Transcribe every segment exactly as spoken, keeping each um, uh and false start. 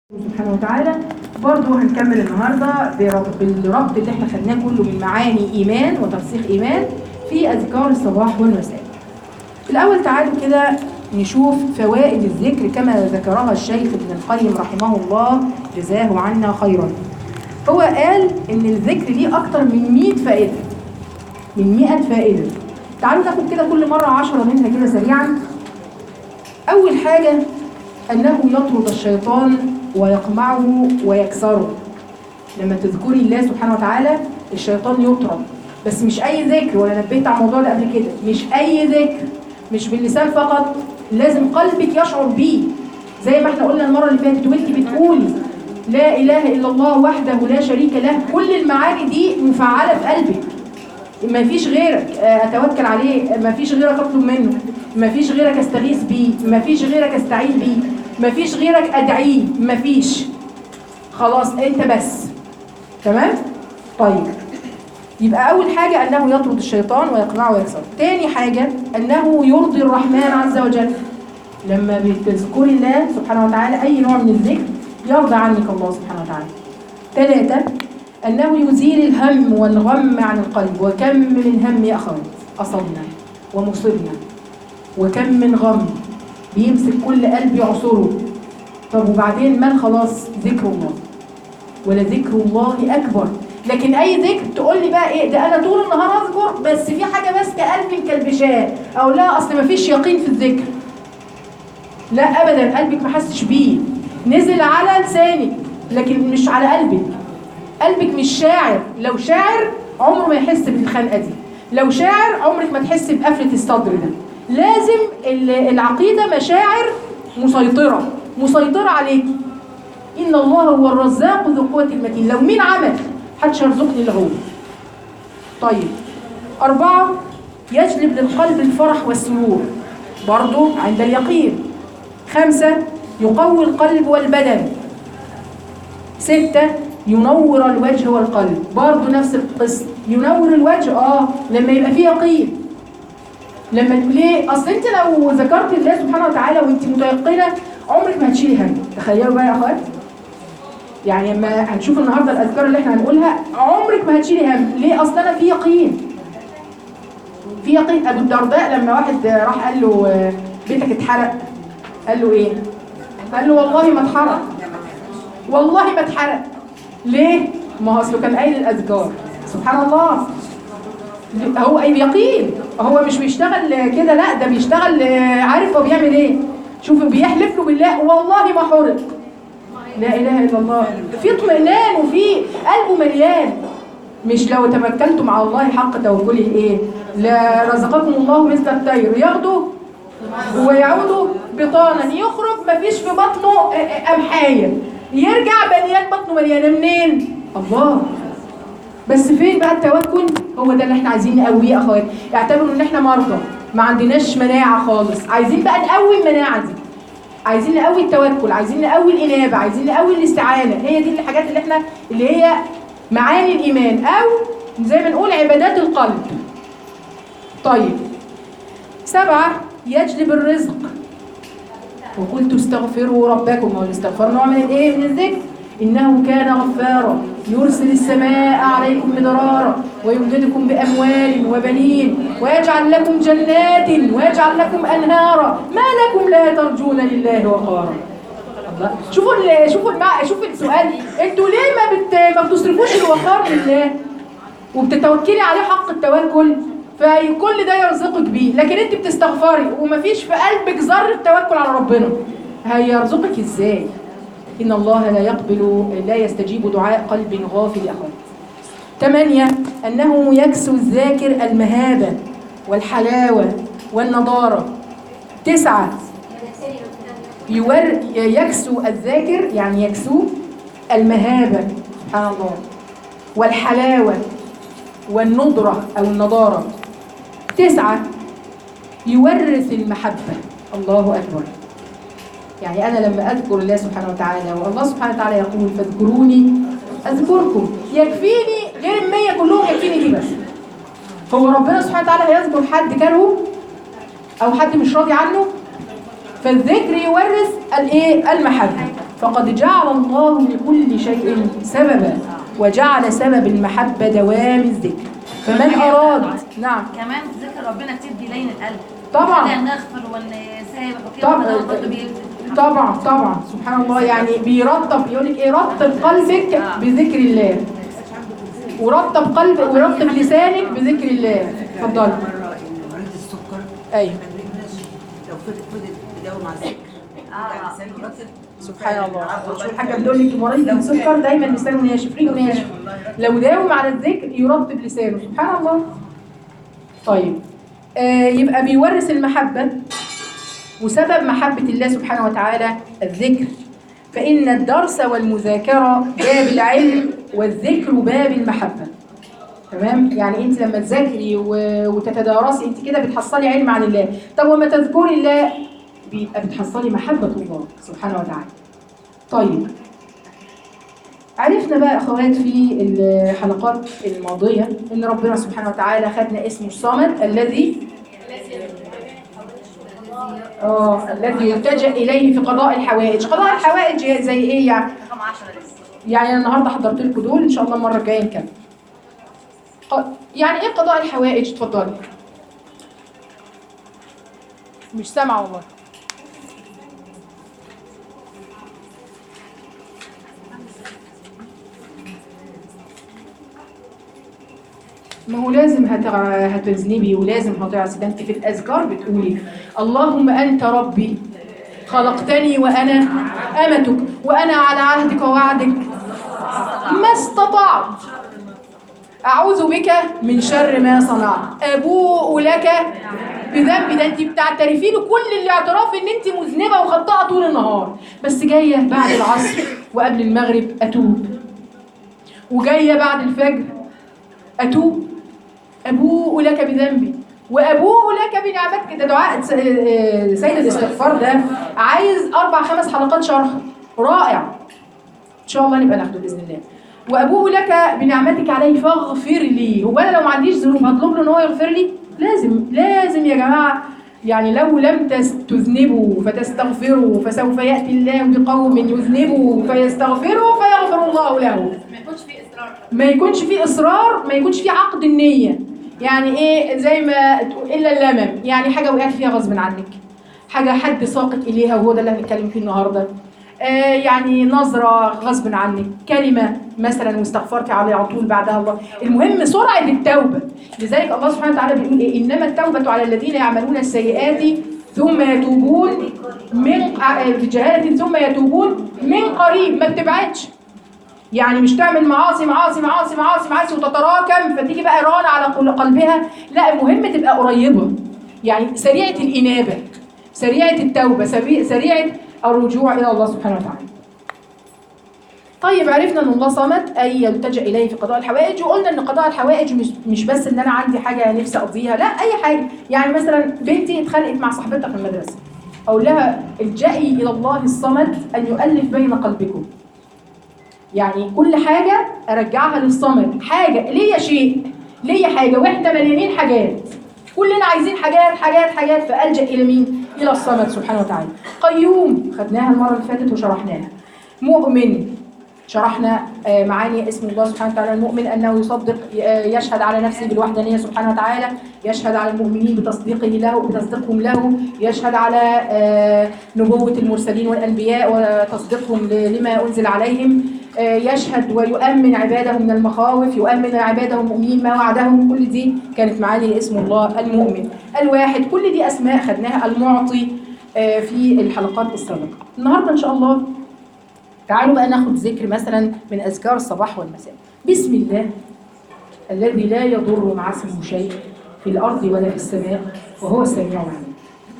سبحانه وتعالى. برضو هنكمل النهارده بالربط اللي احنا خدناه كله من معاني ايمان وترسيخ ايمان في اذكار الصباح والمساء. الاول تعالوا كده نشوف فوائد الذكر كما ذكرها الشيخ ابن القيم رحمه الله جزاه عنا خيرا. هو قال ان الذكر ليه اكتر من مئة فائده، من مئة فائده. تعالوا ناخد كده كل مره عشرة منها كده سريعا. اول حاجه انه يطرد الشيطان ويقمعه ويكسره. لما تذكري الله سبحانه وتعالى الشيطان يطرد، بس مش اي ذكر، ولا نبهت على الموضوع ده قبل كده، مش اي ذكر، مش باللسان فقط، لازم قلبك يشعر بيه. زي ما احنا قلنا المره اللي فاتت وانت بتقولي لا اله الا الله وحده لا شريك له، كل المعاني دي مفعله في قلبك. ما فيش غيرك اتوكل عليه، ما فيش غيرك اطلب منه، ما فيش غيرك استغيث بيه، ما فيش غيرك استعين بيه، ما فيش غيرك ادعيه، ما فيش. خلاص انت بس. تمام؟ طيب يبقى اول حاجه انه يطرد الشيطان ويقنعه ويكسره. تاني حاجه انه يرضي الرحمن عز وجل. لما بتذكري الله سبحانه وتعالى اي نوع من الذكر يرضى عنك الله سبحانه وتعالى. ثلاثه أنه يزيل الهم والغم عن القلب. وكم من هم يا أخوات أصبنا ومصبنا، وكم من غم بيمسك كل قلب يعصره. طب وبعدين ما خلاص ذكر الله، ولا ذكر الله أكبر. لكن أي ذكر تقول لي بقى إيه ده، أنا طول النهار أذكر بس في حاجة ماسكة قلبي مكلبشاه، أو لا أصل ما فيش يقين في الذكر. لا أبدا، قلبك ما حسش بيه، نزل على لسانك لكن مش على قلبك. قلبك مش شاعر. لو شاعر عمره ما يحس بالخنقه دي، لو شاعر عمرك ما تحس بقفله الصدر ده. لازم العقيده مشاعر مسيطره، مسيطره عليك. ان الله هو الرزاق ذو القوه المتين. لو مين عمل محدش هيرزقني الا هو. طيب أربعة يجلب للقلب الفرح والسرور برضو عند اليقين. خمسة يقوي القلب والبدن. ستة ينور الوجه والقلب، برضه نفس القصه. ينور الوجه اه لما يبقى فيه يقين. لما ليه؟ اصل انت لو ذكرت الله سبحانه وتعالى وانت متيقنه عمرك ما هتشيلي هم. تخيلوا بقى يا اخوات، يعني لما هنشوف النهارده الاذكار اللي احنا هنقولها عمرك ما هتشيلي هم. ليه؟ اصل انا في يقين، في يقين. ابو الدرداء لما واحد راح قال له بيتك اتحرق، قال له ايه؟ قال له والله ما اتحرق، والله ما اتحرق. ليه؟ ما هو اصله كان قايل الاذكار. سبحان الله، هو اي يقين، هو مش بيشتغل كده، لا ده بيشتغل عارف هو بيعمل ايه. شوفوا بيحلف له بالله والله ما حرق. لا اله الا الله، في اطمئنان وفي قلبه مليان. مش لو توكلتم على الله حق توكله ايه؟ لا رزقكم الله مثل الطير ياخده ويعود بطانا، يخرج ما فيش في بطنه امحايه، يرجع مليان، بطنه مليانه. منين؟ الله. بس فين بقى التوكل؟ هو ده اللي احنا عايزين نقويه يا اخوات. اعتبروا ان احنا مرضى ما عندناش مناعه خالص، عايزين بقى نقوي المناعه دي، عايزين نقوي التوكل، عايزين نقوي الانابه، عايزين نقوي الاستعانه. هي دي الحاجات اللي احنا اللي هي معاني الايمان، او زي ما نقول عبادات القلب. طيب سبعه يجلب الرزق. وقلت استغفروا ربكم، والاستغفار نوع من الايه؟ من الذكر. انه كان غفارا يرسل السماء عليكم مدرارا ويمددكم باموال وبنين ويجعل لكم جنات ويجعل لكم انهارا ما لكم لا ترجون لله وقارا. الله. شوفوا ال شوفوا المع... شوفوا السؤال، انتوا ليه ما بت... ما بتصرفوش الوقار لله وبتتوكلي عليه حق التوكل؟ فكل ده يرزقك بيه، لكن انت بتستغفري ومفيش في قلبك ذره توكل على ربنا، هيرزقك ازاي؟ ان الله لا يقبل لا يستجيب دعاء قلب غافل يا اخوات. ثمانية انه يكسو الذاكر المهابه والحلاوه والنضاره. تسعة يور يكسو الذاكر، يعني يكسو المهابه سبحان الله والحلاوه والنضره او النضاره. تسعة يورث المحبة. الله أكبر. يعني أنا لما أذكر الله سبحانه وتعالى، والله سبحانه وتعالى يقول فاذكروني أذكركم، يكفيني غير المية كلهم، يكفيني دي بس. هو ربنا سبحانه وتعالى هيذكر حد كرهه أو حد مش راضي عنه؟ فالذكر يورث الإيه؟ المحبة. فقد جعل الله لكل شيء سببا وجعل سبب المحبة دوام الذكر. فمن أراد نعم كمان ذكر ربنا كتير بيلين القلب طبعا نغفر ونسامح وكده طبعا طبعا طبعا سبحان الله. يعني بيرطب، يقول لك ايه، رطب قلبك بذكر الله، ورطب قلبك ورطب لسانك بذكر الله. اتفضلي. مريض السكر ايوه لو فضل فضل يداوم على السكر يعني لسانه رطب. سبحان الله. شو الحاجه بتقول لك مريض السكر دايما لسانه ناشف، ريقه ناشف، لو داوم على الذكر يرطب لسانه. سبحان الله. طيب آه يبقى بيورث المحبه، وسبب محبه الله سبحانه وتعالى الذكر، فإن الدرس والمذاكرة باب العلم والذكر باب المحبة. تمام؟ يعني أنت لما تذاكري وتتدارسي أنت كده بتحصلي علم عن الله. طب وما تذكري الله بيبقى بتحصلي محبة الله سبحانه وتعالى. طيب عرفنا بقى أخوات في الحلقات الماضية إن ربنا سبحانه وتعالى خدنا اسمه الصمد الذي اه الذي يلتجأ إليه في قضاء الحوائج. قضاء الحوائج زي إيه يعني؟ يعني أنا النهارده حضرت لكم دول، إن شاء الله المرة الجاية نكمل. يعني إيه قضاء الحوائج؟ اتفضلي. مش سامعة والله. ما هو لازم هتذنبي ولازم هتعصي. ده انت في الاذكار بتقولي اللهم انت ربي خلقتني وانا امتك وانا على عهدك ووعدك ما استطعت اعوذ بك من شر ما صنعت ابوء لك بذنبي. ده انت بتعترفي له كل الاعتراف ان انت مذنبه وخطاءه طول النهار، بس جايه بعد العصر وقبل المغرب اتوب، وجايه بعد الفجر اتوب، أبوء لك بذنبي وأبوء لك بنعمتك. ده دعاء سيد الاستغفار، ده عايز أربع خمس حلقات شرح رائع إن شاء الله نبقى ناخده بإذن الله. وأبوء لك بنعمتك علي فاغفر لي. هو أنا لو ما عنديش ذنوب هطلب له إن هو يغفر لي؟ لازم لازم يا جماعة. يعني لو لم تذنبوا فتستغفروا فسوف يأتي الله بقوم يذنبوا فيستغفروا فيغفر الله له. ما يكونش فيه إصرار، ما يكونش فيه إصرار، ما يكونش فيه عقد النية. يعني ايه؟ زي ما الا اللمم، يعني حاجه وقعت فيها غصب عنك، حاجه حد ساقط اليها وهو ده اللي هنتكلم فيه النهارده. آه يعني نظره غصب عنك، كلمه مثلا واستغفرتي عليه على طول بعدها الله. المهم سرعه التوبه. لذلك الله سبحانه وتعالى بيقول ايه؟ انما التوبه على الذين يعملون السيئات ثم يتوبون من بجهاله ثم يتوبون من قريب. ما بتبعدش، يعني مش تعمل معاصي معاصي معاصي معاصي معاصي وتتراكم فتيجي بقى ران على قلبها. لا، المهم تبقى قريبه، يعني سريعه الانابه، سريعه التوبه، سريعه الرجوع الى الله سبحانه وتعالى. طيب عرفنا ان الله صمد اي يلتجأ اليه في قضاء الحوائج، وقلنا ان قضاء الحوائج مش مش بس ان انا عندي حاجه نفسي اقضيها، لا اي حاجه. يعني مثلا بنتي اتخانقت مع صاحبتها في المدرسه، اقول لها الجئي الى الله الصمد ان يؤلف بين قلبكم. يعني كل حاجة أرجعها للصمد، حاجة ليا شيء ليا حاجة، وإحنا مليانين حاجات، كلنا عايزين حاجات حاجات حاجات، فألجأ إلى مين؟ إلى الصمد سبحانه وتعالى. قيوم خدناها المرة اللي فاتت وشرحناها. مؤمن شرحنا معاني اسم الله سبحانه وتعالى. المؤمن أنه يصدق، يشهد على نفسه بالوحدانية سبحانه وتعالى، يشهد على المؤمنين بتصديقه له بتصديقهم له، يشهد على نبوة المرسلين والأنبياء وتصديقهم لما أنزل عليهم، يشهد ويؤمن عباده من المخاوف، يؤمن عباده المؤمنين ما وعدهم. كل دي كانت معاني اسم الله المؤمن. الواحد، كل دي أسماء خدناها. المعطي في الحلقات السابقة. النهاردة إن شاء الله تعالوا بقى ناخد ذكر مثلا من أذكار الصباح والمساء. بسم الله الذي لا يضر مع اسمه شيء في الأرض ولا في السماء وهو السميع العليم.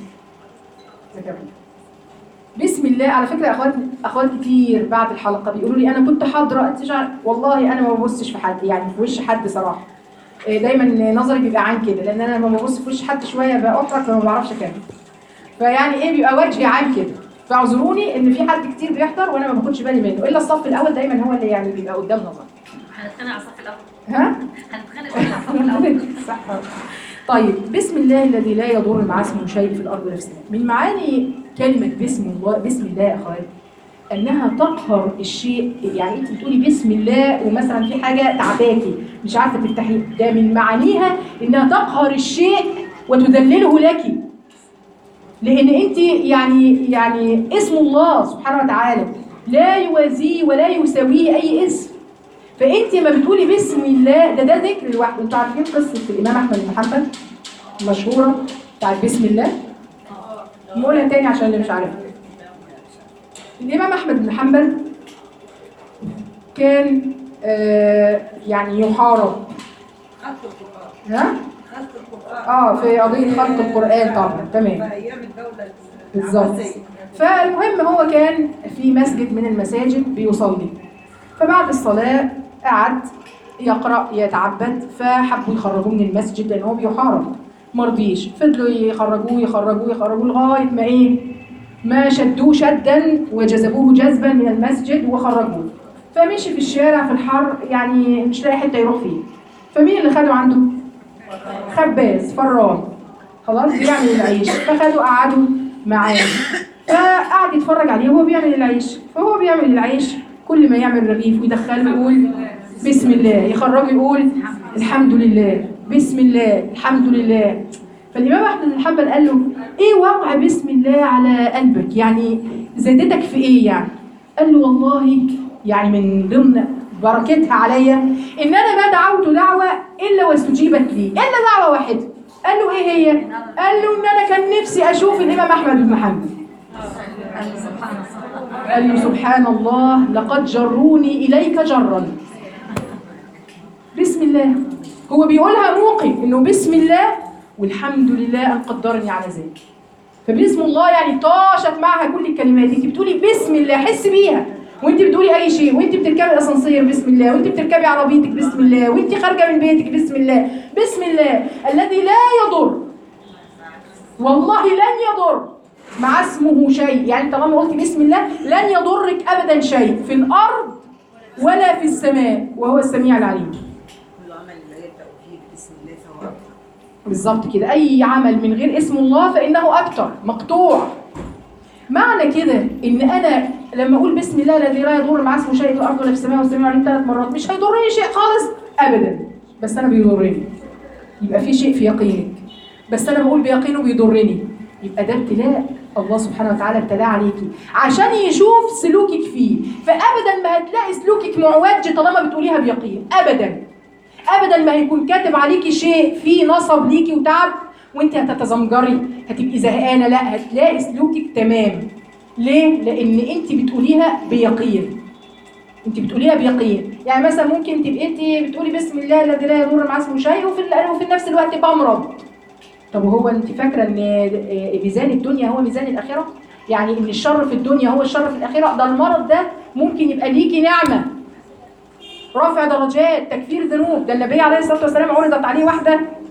بسم الله. على فكرة أخوات أخوات كتير بعد الحلقة بيقولوا لي أنا كنت حاضرة، والله أنا ما ببصش في حد، يعني في وش حد صراحة. دايما نظري بيبقى عن كده، لأن أنا لما ببص في وش حد شوية بأحرج فما بعرفش أكمل. فيعني إيه بيبقى وجهي عن كده. فاعذروني ان في حد كتير بيحضر وانا ما باخدش بالي منه، الا الصف الاول دايما هو اللي يعني بيبقى قدام نظري. هنتخانق على الصف الاول. ها؟ هنتخانق على الصف الاول. صح. طيب بسم الله الذي لا يضر مع اسمه شيء في الارض ولا في السماء. من معاني كلمه بسم الله، بسم الله يا اخواتي، انها تقهر الشيء. يعني انت بتقولي بسم الله ومثلا في حاجه تعباكي مش عارفه تفتحيه، ده من معانيها انها تقهر الشيء وتذلله لك، لان انت يعني يعني اسم الله سبحانه وتعالى لا يوازيه ولا يساويه اي اسم. فانت ما بتقولي بسم الله ده ده ذكر لوحده. انتوا عارفين قصه الامام احمد بن حنبل المشهوره بتاعت بسم الله؟ نقولها تاني عشان اللي مش عارفها. الامام احمد بن حنبل كان آه يعني يحارب خلق القرآن. ها؟ خلق القرآن. اه في قضيه خلق القران طبعا. تمام. في أيام الدولة بالظبط. العباسية. فالمهم هو كان في مسجد من المساجد بيصلي، فبعد الصلاة قعد يقرأ يتعبد، فحبوا يخرجوه من المسجد لأن هو بيحارب، مرضيش، فضلوا يخرجوه يخرجوه يخرجوه لغاية ما إيه؟ ما شدوه شدا وجذبوه جذبا من المسجد وخرجوه. فمشي في الشارع في الحر يعني مش لاقي حتة يروح فيه. فمين اللي خده عنده؟ خباز فران، خلاص بيعمل العيش، فخدوا قعدوا معاه، فقعد يتفرج عليه وهو بيعمل العيش. فهو بيعمل العيش كل ما يعمل رغيف ويدخله يقول بسم الله، يخرجه يقول الحمد لله، بسم الله، الحمد لله. فالإمام أحمد بن حنبل قال له إيه وقع بسم الله على قلبك؟ يعني زادتك في إيه يعني؟ قال له والله يعني من ضمن بركتها عليا إن أنا ما دعوت دعوة إلا واستجيبت لي، إلا دعوة واحدة. قال له إيه هي؟ قال له إن أنا كان نفسي أشوف الإمام أحمد بن حنبل. قال له سبحان الله لقد جروني إليك جرا. بسم الله، هو بيقولها موقن إنه بسم الله والحمد لله أن قدرني على ذلك. فبسم الله يعني طاشت معها كل الكلمات. انت بتقولي بسم الله، حس بيها وانت بتقولي اي شيء، وانت بتركبي الاسانسير بسم الله، وانت بتركبي عربيتك بسم الله، وانت خارجه من بيتك بسم الله. بسم الله الذي لا يضر، والله لن يضر مع اسمه شيء. يعني طالما قلت بسم الله لن يضرك ابدا شيء في الارض ولا في السماء، وهو السميع العليم. كل عمل لا يبدأ فيه بسم الله فهو أكبر. بالظبط كده، اي عمل من غير اسم الله فانه اكتر مقطوع. معنى كده ان انا لما اقول بسم الله الذي لا يضر مع اسمه شيء في الارض ولا في السماء والسميع العليم ثلاث مرات مش هيضرني شيء خالص ابدا، بس انا بيضرني، يبقى في شيء في يقينك. بس انا بقول بيقينه بيضرني، يبقى ده ابتلاء الله سبحانه وتعالى ابتلاه عليكي عشان يشوف سلوكك فيه. فابدا ما هتلاقي سلوكك معوج طالما بتقوليها بيقين، ابدا ابدا ما هيكون كاتب عليكي شيء فيه نصب ليكي وتعب وانت هتتزمجري هتبقي زهقانه، لا هتلاقي سلوكك تمام. ليه؟ لان انت بتقوليها بيقين، انت بتقوليها بيقين. يعني مثلا ممكن تبقي انت بتقولي بسم الله الذي لا يضر مع اسمه شيء وفي وفي نفس الوقت بمرض. طب وهو انت فاكره ان ميزان الدنيا هو ميزان الاخره؟ يعني ان الشر في الدنيا هو الشر في الاخره؟ ده المرض ده ممكن يبقى ليكي نعمه، رفع درجات، تكفير ذنوب. ده النبي عليه الصلاه والسلام عرضت عليه واحده